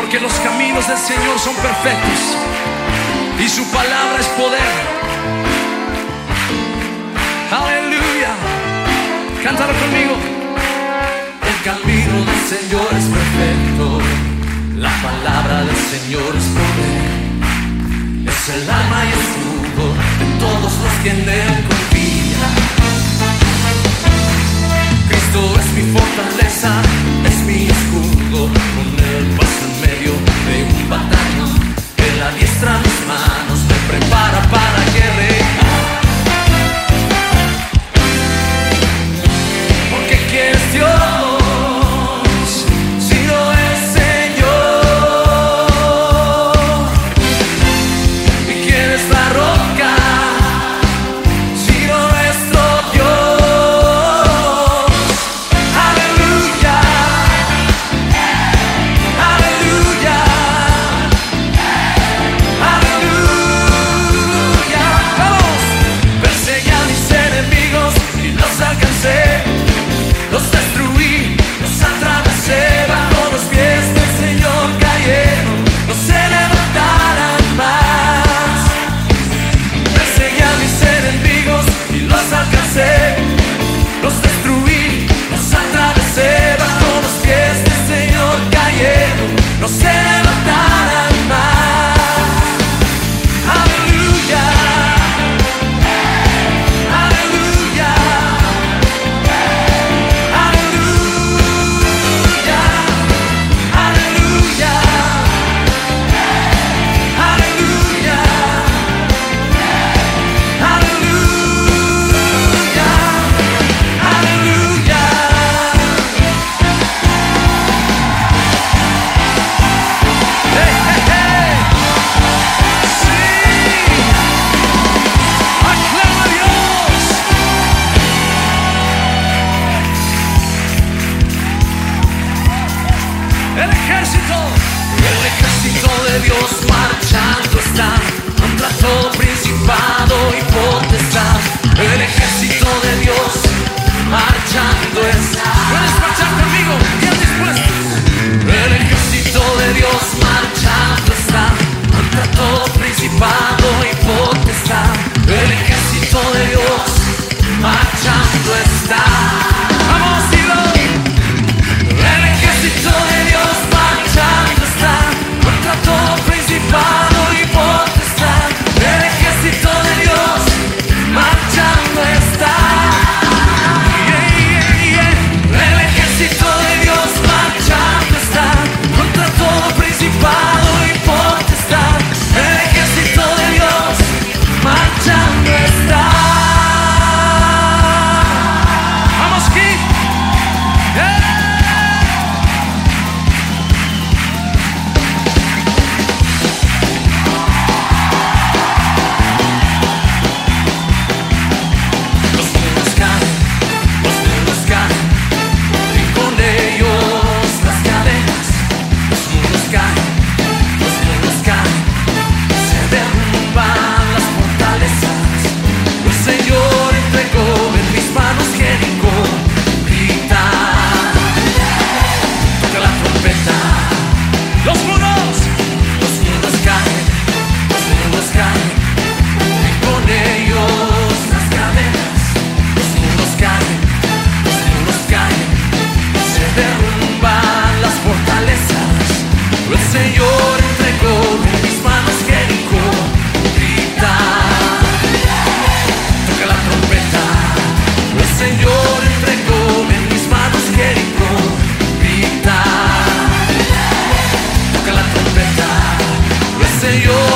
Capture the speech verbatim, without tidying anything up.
porque los caminos del Señor son perfectos y su palabra es poder. Aleluya. Cántalo conmigo. El camino del Señor es perfecto, la palabra del Señor es poder. Es el alma y el escudo de todos los que en Él confían. Cristo es mi fortaleza, es mi escudo. Con Él paso en medio de un batallón. Él adiestra mis manos, me prepara para guerrear. Porque ¿quién es Dios? Señor.